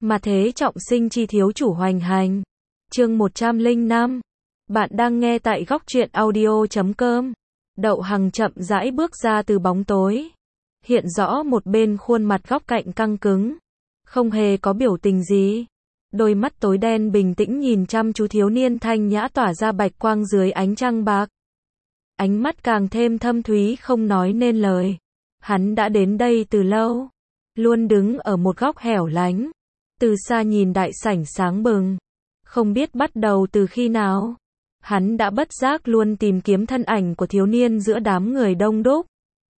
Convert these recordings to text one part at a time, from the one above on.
Mà thế trọng sinh chi thiếu chủ hoành hành. Chương 105. Bạn đang nghe tại góc truyện audio.com. Đậu Hằng chậm rãi bước ra từ bóng tối. Hiện rõ một bên khuôn mặt góc cạnh căng cứng. Không hề có biểu tình gì. Đôi mắt tối đen bình tĩnh nhìn chăm chú thiếu niên thanh nhã tỏa ra bạch quang dưới ánh trăng bạc. Ánh mắt càng thêm thâm thúy không nói nên lời. Hắn đã đến đây từ lâu. Luôn đứng ở một góc hẻo lánh. Từ xa nhìn đại sảnh sáng bừng. Không biết bắt đầu từ khi nào. Hắn đã bất giác luôn tìm kiếm thân ảnh của thiếu niên giữa đám người đông đúc.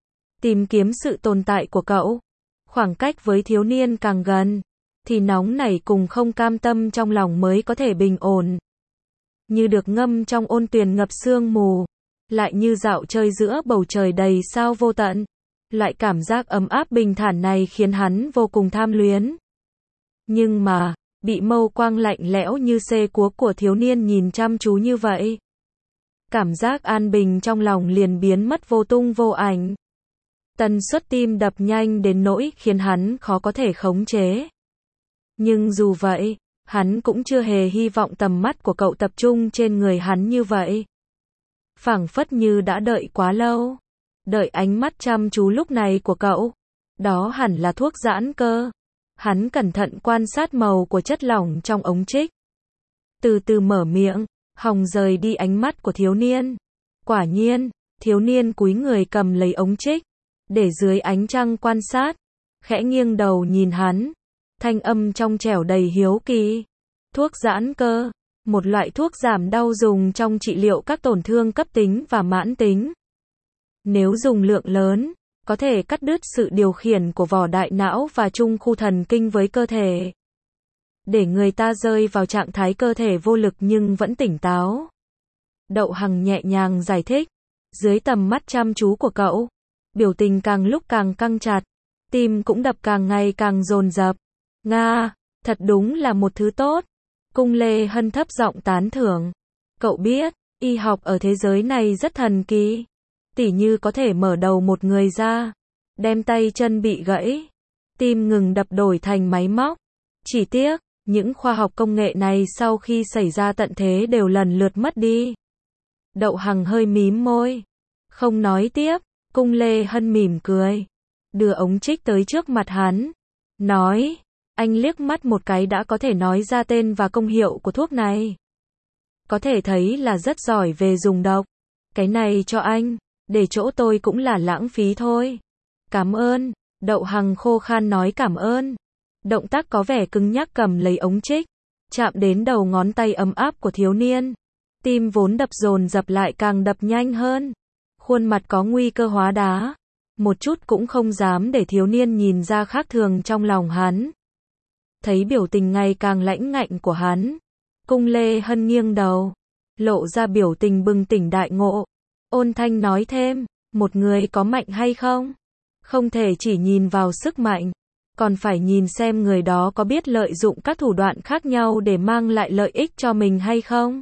Tìm kiếm sự tồn tại của cậu. Khoảng cách với thiếu niên càng gần, thì nóng nảy cùng không cam tâm trong lòng mới có thể bình ổn. Như được ngâm trong ôn tuyền ngập sương mù. Lại như dạo chơi giữa bầu trời đầy sao vô tận. Loại cảm giác ấm áp bình thản này khiến hắn vô cùng tham luyến. Nhưng mà, bị mâu quang lạnh lẽo như xê cúa của thiếu niên nhìn chăm chú như vậy. Cảm giác an bình trong lòng liền biến mất vô tung vô ảnh. Tần suất tim đập nhanh đến nỗi khiến hắn khó có thể khống chế. Nhưng dù vậy, hắn cũng chưa hề hy vọng tầm mắt của cậu tập trung trên người hắn như vậy. Phảng phất như đã đợi quá lâu. Đợi ánh mắt chăm chú lúc này của cậu. Đó hẳn là thuốc giãn cơ. Hắn cẩn thận quan sát màu của chất lỏng trong ống trích. Từ từ mở miệng, hòng rời đi ánh mắt của thiếu niên. Quả nhiên, thiếu niên cúi người cầm lấy ống trích, để dưới ánh trăng quan sát, khẽ nghiêng đầu nhìn hắn. Thanh âm trong trẻo đầy hiếu kỳ. Thuốc giãn cơ, một loại thuốc giảm đau dùng trong trị liệu các tổn thương cấp tính và mãn tính. Nếu dùng lượng lớn, có thể cắt đứt sự điều khiển của vỏ đại não và trung khu thần kinh với cơ thể. Để người ta rơi vào trạng thái cơ thể vô lực nhưng vẫn tỉnh táo. Đậu Hằng nhẹ nhàng giải thích. Dưới tầm mắt chăm chú của cậu, biểu tình càng lúc càng căng chặt. Tim cũng đập càng ngày càng dồn dập. Nga, thật đúng là một thứ tốt. Cung Lê Hân thấp giọng tán thưởng. Cậu biết, y học ở thế giới này rất thần kỳ. Tỉ như có thể mở đầu một người ra, đem tay chân bị gãy, tim ngừng đập đổi thành máy móc. Chỉ tiếc, những khoa học công nghệ này sau khi xảy ra tận thế đều lần lượt mất đi. Đậu Hằng hơi mím môi, không nói tiếp. Cung Lê Hân mỉm cười, đưa ống trích tới trước mặt hắn, nói, anh liếc mắt một cái đã có thể nói ra tên và công hiệu của thuốc này. Có thể thấy là rất giỏi về dùng độc. Cái này cho anh, để chỗ tôi cũng là lãng phí thôi. Cảm ơn. Đậu Hằng khô khan nói cảm ơn. Động tác có vẻ cứng nhắc cầm lấy ống trích, chạm đến đầu ngón tay ấm áp của thiếu niên. Tim vốn đập dồn dập lại càng đập nhanh hơn. Khuôn mặt có nguy cơ hóa đá. Một chút cũng không dám để thiếu niên nhìn ra khác thường trong lòng hắn. Thấy biểu tình ngày càng lãnh ngạnh của hắn, Cung Lê Hân nghiêng đầu, lộ ra biểu tình bừng tỉnh đại ngộ. Ôn thanh nói thêm, một người có mạnh hay không? Không thể chỉ nhìn vào sức mạnh, còn phải nhìn xem người đó có biết lợi dụng các thủ đoạn khác nhau để mang lại lợi ích cho mình hay không.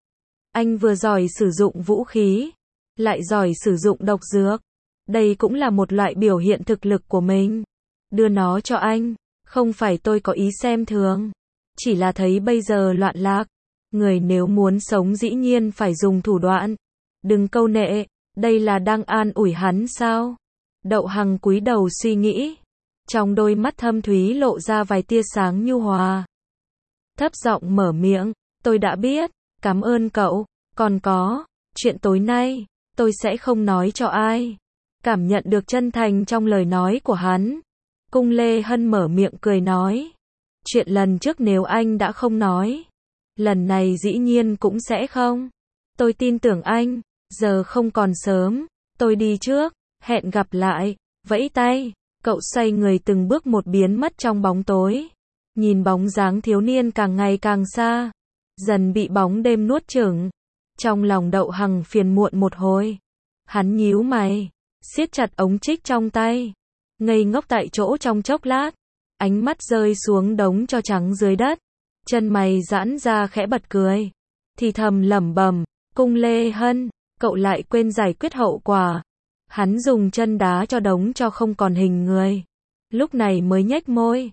Anh vừa giỏi sử dụng vũ khí, lại giỏi sử dụng độc dược. Đây cũng là một loại biểu hiện thực lực của mình. Đưa nó cho anh, không phải tôi có ý xem thường. Chỉ là thấy bây giờ loạn lạc. Người nếu muốn sống dĩ nhiên phải dùng thủ đoạn. Đừng câu nệ, đây là đang an ủi hắn sao? Đậu Hằng cúi đầu suy nghĩ. Trong đôi mắt thâm thúy lộ ra vài tia sáng nhu hòa. Thấp giọng mở miệng, tôi đã biết, cảm ơn cậu. Còn có, chuyện tối nay, tôi sẽ không nói cho ai. Cảm nhận được chân thành trong lời nói của hắn. Cung Lê Hân mở miệng cười nói. Chuyện lần trước nếu anh đã không nói, lần này dĩ nhiên cũng sẽ không. Tôi tin tưởng anh. Giờ không còn sớm, tôi đi trước, hẹn gặp lại. Vẫy tay, cậu xoay người từng bước một biến mất trong bóng tối. Nhìn bóng dáng thiếu niên càng ngày càng xa, dần bị bóng đêm nuốt chửng. Trong lòng Đậu Hằng phiền muộn một hồi. Hắn nhíu mày, siết chặt ống trích trong tay, ngây ngốc tại chỗ trong chốc lát. Ánh mắt rơi xuống đống tro trắng dưới đất, chân mày giãn ra khẽ bật cười, thì thầm lẩm bẩm, Cung Lê Hân, cậu lại quên giải quyết hậu quả. Hắn dùng chân đá cho đống tro không còn hình người, lúc này mới nhếch môi,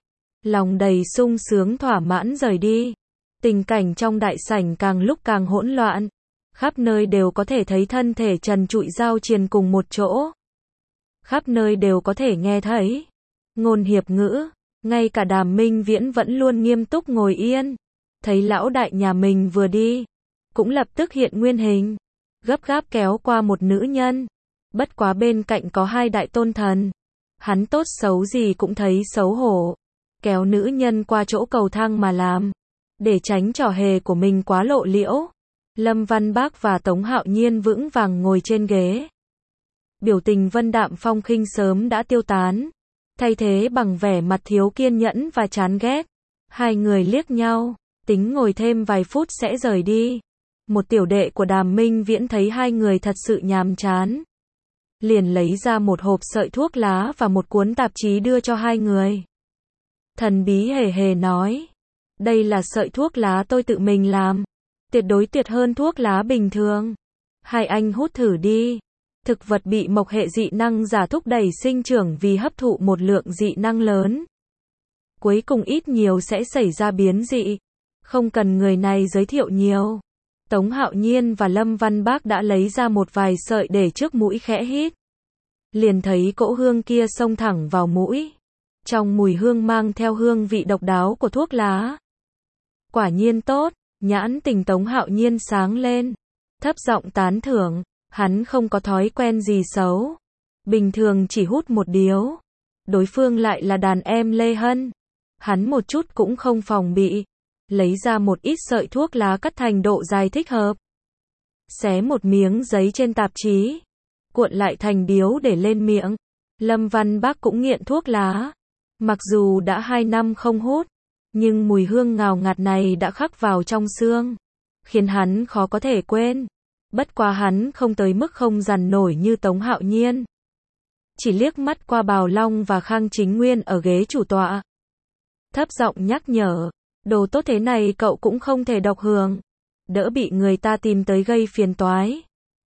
lòng đầy sung sướng thỏa mãn rời đi. Tình cảnh trong đại sảnh càng lúc càng hỗn loạn. Khắp nơi đều có thể thấy thân thể trần trụi giao triền cùng một chỗ. Khắp nơi đều có thể nghe thấy ngôn hiệp ngữ. Ngay cả Đàm Minh Viễn vẫn luôn nghiêm túc ngồi yên. Thấy lão đại nhà mình vừa đi, cũng lập tức hiện nguyên hình. Gấp gáp kéo qua một nữ nhân. Bất quá bên cạnh có hai đại tôn thần. Hắn tốt xấu gì cũng thấy xấu hổ. Kéo nữ nhân qua chỗ cầu thang mà làm. Để tránh trò hề của mình quá lộ liễu. Lâm Văn Bác và Tống Hạo Nhiên vững vàng ngồi trên ghế. Biểu tình vân đạm phong khinh sớm đã tiêu tán. Thay thế bằng vẻ mặt thiếu kiên nhẫn và chán ghét. Hai người liếc nhau, tính ngồi thêm vài phút sẽ rời đi. Một tiểu đệ của Đàm Minh Viễn thấy hai người thật sự nhàm chán. Liền lấy ra một hộp sợi thuốc lá và một cuốn tạp chí đưa cho hai người. Thần bí hề hề nói. Đây là sợi thuốc lá tôi tự mình làm. Tuyệt đối tuyệt hơn thuốc lá bình thường. Hai anh hút thử đi. Thực vật bị mộc hệ dị năng giả thúc đẩy sinh trưởng vì hấp thụ một lượng dị năng lớn. Cuối cùng ít nhiều sẽ xảy ra biến dị. Không cần người này giới thiệu nhiều. Tống Hạo Nhiên và Lâm Văn Bác đã lấy ra một vài sợi để trước mũi khẽ hít. Liền thấy cỗ hương kia xông thẳng vào mũi. Trong mùi hương mang theo hương vị độc đáo của thuốc lá. Quả nhiên tốt, nhãn tình Tống Hạo Nhiên sáng lên. Thấp giọng tán thưởng, hắn không có thói quen gì xấu. Bình thường chỉ hút một điếu. Đối phương lại là đàn em Lê Hân. Hắn một chút cũng không phòng bị. Lấy ra một ít sợi thuốc lá cắt thành độ dài thích hợp. Xé một miếng giấy trên tạp chí. Cuộn lại thành điếu để lên miệng. Lâm Văn Bác cũng nghiện thuốc lá. Mặc dù đã 2 năm không hút. Nhưng mùi hương ngào ngạt này đã khắc vào trong xương. Khiến hắn khó có thể quên. Bất quá hắn không tới mức không dằn nổi như Tống Hạo Nhiên. Chỉ liếc mắt qua Bào Long và Khang Chính Nguyên ở ghế chủ tọa. Thấp giọng nhắc nhở. Đồ tốt thế này cậu cũng không thể độc hưởng. Đỡ bị người ta tìm tới gây phiền toái.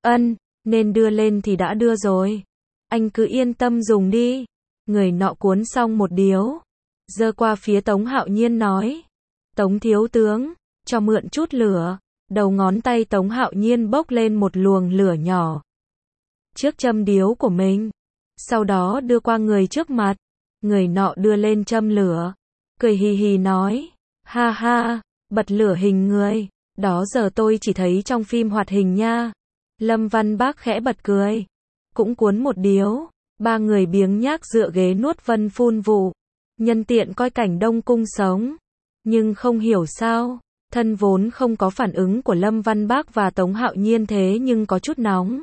Nên đưa lên thì đã đưa rồi. Anh cứ yên tâm dùng đi. Người nọ cuốn xong một điếu. Giơ qua phía Tống Hạo Nhiên nói. Tống thiếu tướng, cho mượn chút lửa. Đầu ngón tay Tống Hạo Nhiên bốc lên một luồng lửa nhỏ. Trước châm điếu của mình. Sau đó đưa qua người trước mặt. Người nọ đưa lên châm lửa. Cười hì hì nói. Ha ha, bật lửa hình người. Đó giờ tôi chỉ thấy trong phim hoạt hình nha. Lâm Văn Bác khẽ bật cười. Cũng cuốn một điếu. Ba người biếng nhác dựa ghế nuốt vân phun vụ. Nhân tiện coi cảnh Đông Cung sống. Nhưng không hiểu sao. Thân vốn không có phản ứng của Lâm Văn Bác và Tống Hạo Nhiên thế nhưng có chút nóng.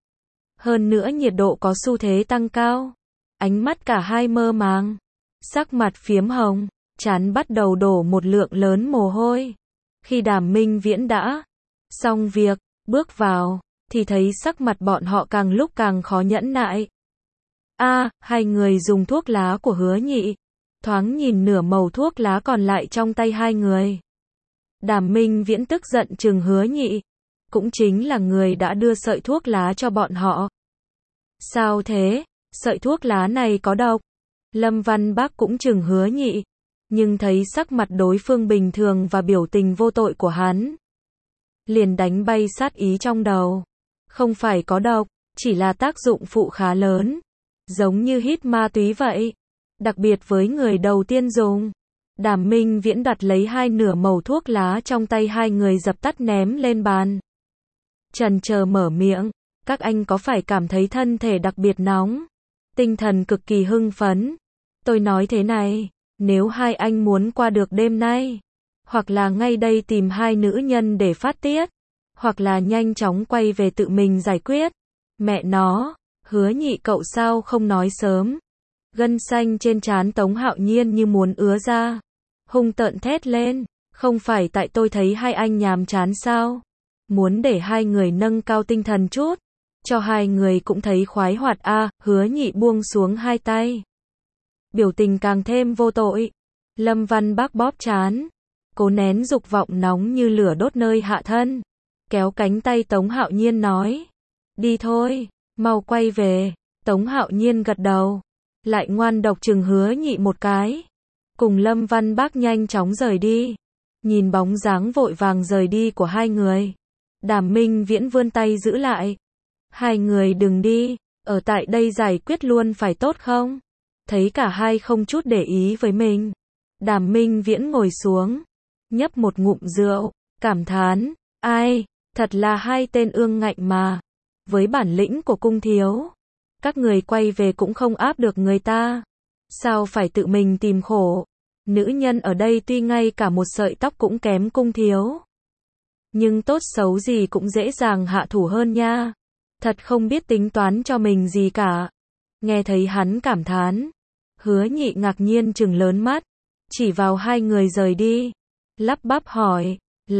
Hơn nữa nhiệt độ có xu thế tăng cao. Ánh mắt cả hai mơ màng. Sắc mặt phiếm hồng. Trán bắt đầu đổ một lượng lớn mồ hôi. Khi Đàm Minh Viễn đã xong việc, bước vào, thì thấy sắc mặt bọn họ càng lúc càng khó nhẫn nại. Hai người dùng thuốc lá của Hứa Nhị. Thoáng nhìn nửa mẩu thuốc lá còn lại trong tay hai người. Đàm Minh Viễn tức giận trừng Hứa Nhị. Cũng chính là người đã đưa sợi thuốc lá cho bọn họ. Sao thế? Sợi thuốc lá này có độc. Lâm Văn Bác cũng trừng Hứa Nhị. Nhưng thấy sắc mặt đối phương bình thường và biểu tình vô tội của hắn. Liền đánh bay sát ý trong đầu. Không phải có độc, chỉ là tác dụng phụ khá lớn. Giống như hít ma túy vậy. Đặc biệt với người đầu tiên dùng. Đàm Minh Viễn đặt lấy hai nửa mẩu thuốc lá trong tay hai người dập tắt ném lên bàn. Chần chờ mở miệng. Các anh có phải cảm thấy thân thể đặc biệt nóng? Tinh thần cực kỳ hưng phấn. Tôi nói thế này. Nếu hai anh muốn qua được đêm nay, hoặc là ngay đây tìm hai nữ nhân để phát tiết, hoặc là nhanh chóng quay về tự mình giải quyết. Mẹ nó, Hứa Nhị cậu sao không nói sớm. Gân xanh trên trán Tống Hạo Nhiên như muốn ứa ra. Hung tợn thét lên, không phải tại tôi thấy hai anh nhàm chán sao? Muốn để hai người nâng cao tinh thần chút, cho hai người cũng thấy khoái hoạt Hứa Nhị buông xuống hai tay. Biểu tình càng thêm vô tội. Lâm Văn Bác bóp trán, cố nén dục vọng nóng như lửa đốt nơi hạ thân. Kéo cánh tay Tống Hạo Nhiên nói. Đi thôi, mau quay về. Tống Hạo Nhiên gật đầu. Lại ngoan độc chừng Hứa Nhị một cái. cùng Lâm Văn Bác nhanh chóng rời đi. Nhìn bóng dáng vội vàng rời đi của hai người, Đàm Minh Viễn vươn tay giữ lại. Hai người đừng đi, ở tại đây giải quyết luôn phải tốt không? Thấy cả hai không chút để ý với mình, Đàm Minh Viễn ngồi xuống, nhấp một ngụm rượu, cảm thán, ai, thật là hai tên ương ngạnh mà. Với bản lĩnh của cung thiếu, các người quay về cũng không áp được người ta. Sao phải tự mình tìm khổ? Nữ nhân ở đây tuy ngay cả một sợi tóc cũng kém cung thiếu, nhưng tốt xấu gì cũng dễ dàng hạ thủ hơn nha. Thật không biết tính toán cho mình gì cả. Nghe thấy hắn cảm thán, Hứa Nhị ngạc nhiên trừng lớn mắt, chỉ vào hai người rời đi, lắp bắp hỏi,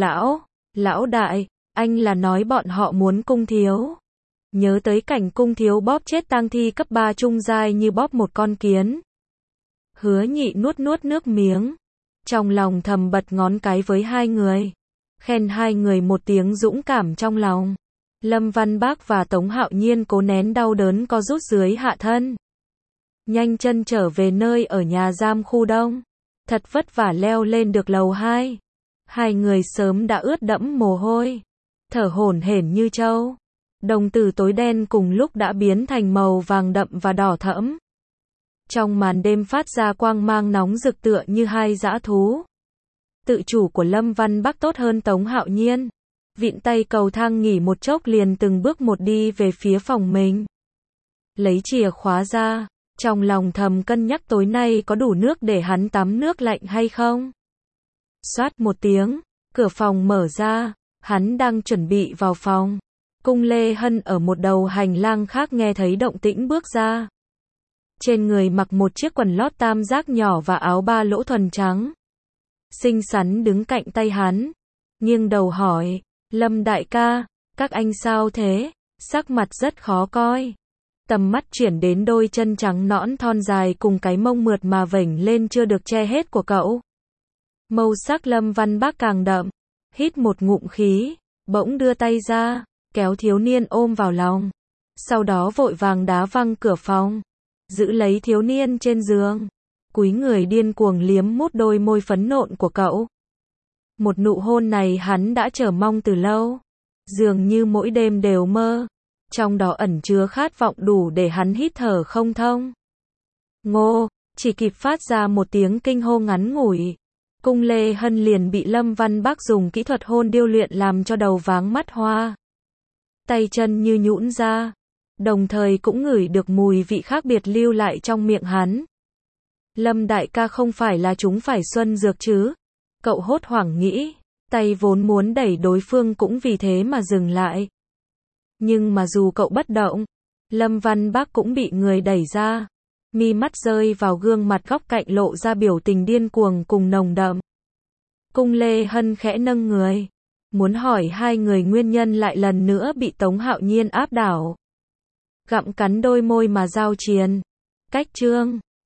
lão đại, anh là nói bọn họ muốn cung thiếu? Nhớ tới cảnh cung thiếu bóp chết tang thi cấp 3 trung giai như bóp một con kiến. Hứa Nhị nuốt nước miếng, trong lòng thầm bật ngón cái với hai người, khen hai người một tiếng dũng cảm trong lòng. Lâm Văn Bác và Tống Hạo Nhiên cố nén đau đớn co rút dưới hạ thân, nhanh chân trở về nơi ở nhà giam khu đông. Thật vất vả leo lên được lầu 2. Hai người sớm đã ướt đẫm mồ hôi, thở hổn hển như trâu. Đồng tử tối đen cùng lúc đã biến thành màu vàng đậm và đỏ thẫm. Trong màn đêm phát ra quang mang nóng rực tựa như hai dã thú. Tự chủ của Lâm Văn Bác tốt hơn Tống Hạo Nhiên. Vịn tay cầu thang nghỉ một chốc liền từng bước một đi về phía phòng mình. Lấy chìa khóa ra, trong lòng thầm cân nhắc tối nay có đủ nước để hắn tắm nước lạnh hay không. Xoát một tiếng, cửa phòng mở ra, hắn đang chuẩn bị vào phòng. Cung Lê Hân ở một đầu hành lang khác nghe thấy động tĩnh bước ra. Trên người mặc một chiếc quần lót tam giác nhỏ và áo ba lỗ thuần trắng. Xinh xắn đứng cạnh tay hắn, nghiêng đầu hỏi, Lâm đại ca, các anh sao thế? Sắc mặt rất khó coi. Tầm mắt chuyển đến đôi chân trắng nõn thon dài cùng cái mông mượt mà vểnh lên chưa được che hết của cậu. Màu sắc Lâm Văn Bác càng đậm, hít một ngụm khí, bỗng đưa tay ra, kéo thiếu niên ôm vào lòng. Sau đó vội vàng đá văng cửa phòng, giữ lấy thiếu niên trên giường, cúi người điên cuồng liếm mút đôi môi phấn nộn của cậu. Một nụ hôn này hắn đã chờ mong từ lâu, dường như mỗi đêm đều mơ, trong đó ẩn chứa khát vọng đủ để hắn hít thở không thông. Ngô, chỉ kịp phát ra một tiếng kinh hô ngắn ngủi, Cung Lê Hân liền bị Lâm Văn Bác dùng kỹ thuật hôn điêu luyện làm cho đầu váng mắt hoa. Tay chân như nhũn ra, đồng thời cũng ngửi được mùi vị khác biệt lưu lại trong miệng hắn. Lâm đại ca không phải là chúng phải xuân dược chứ? Cậu hốt hoảng nghĩ, tay vốn muốn đẩy đối phương cũng vì thế mà dừng lại. Nhưng mà dù cậu bất động, Lâm Văn Bác cũng bị người đẩy ra. Mi mắt rơi vào gương mặt góc cạnh lộ ra biểu tình điên cuồng cùng nồng đậm. Cung Lê Hân khẽ nâng người, muốn hỏi hai người nguyên nhân lại lần nữa bị Tống Hạo Nhiên áp đảo. Gặm cắn đôi môi mà giao chiến. Cách chương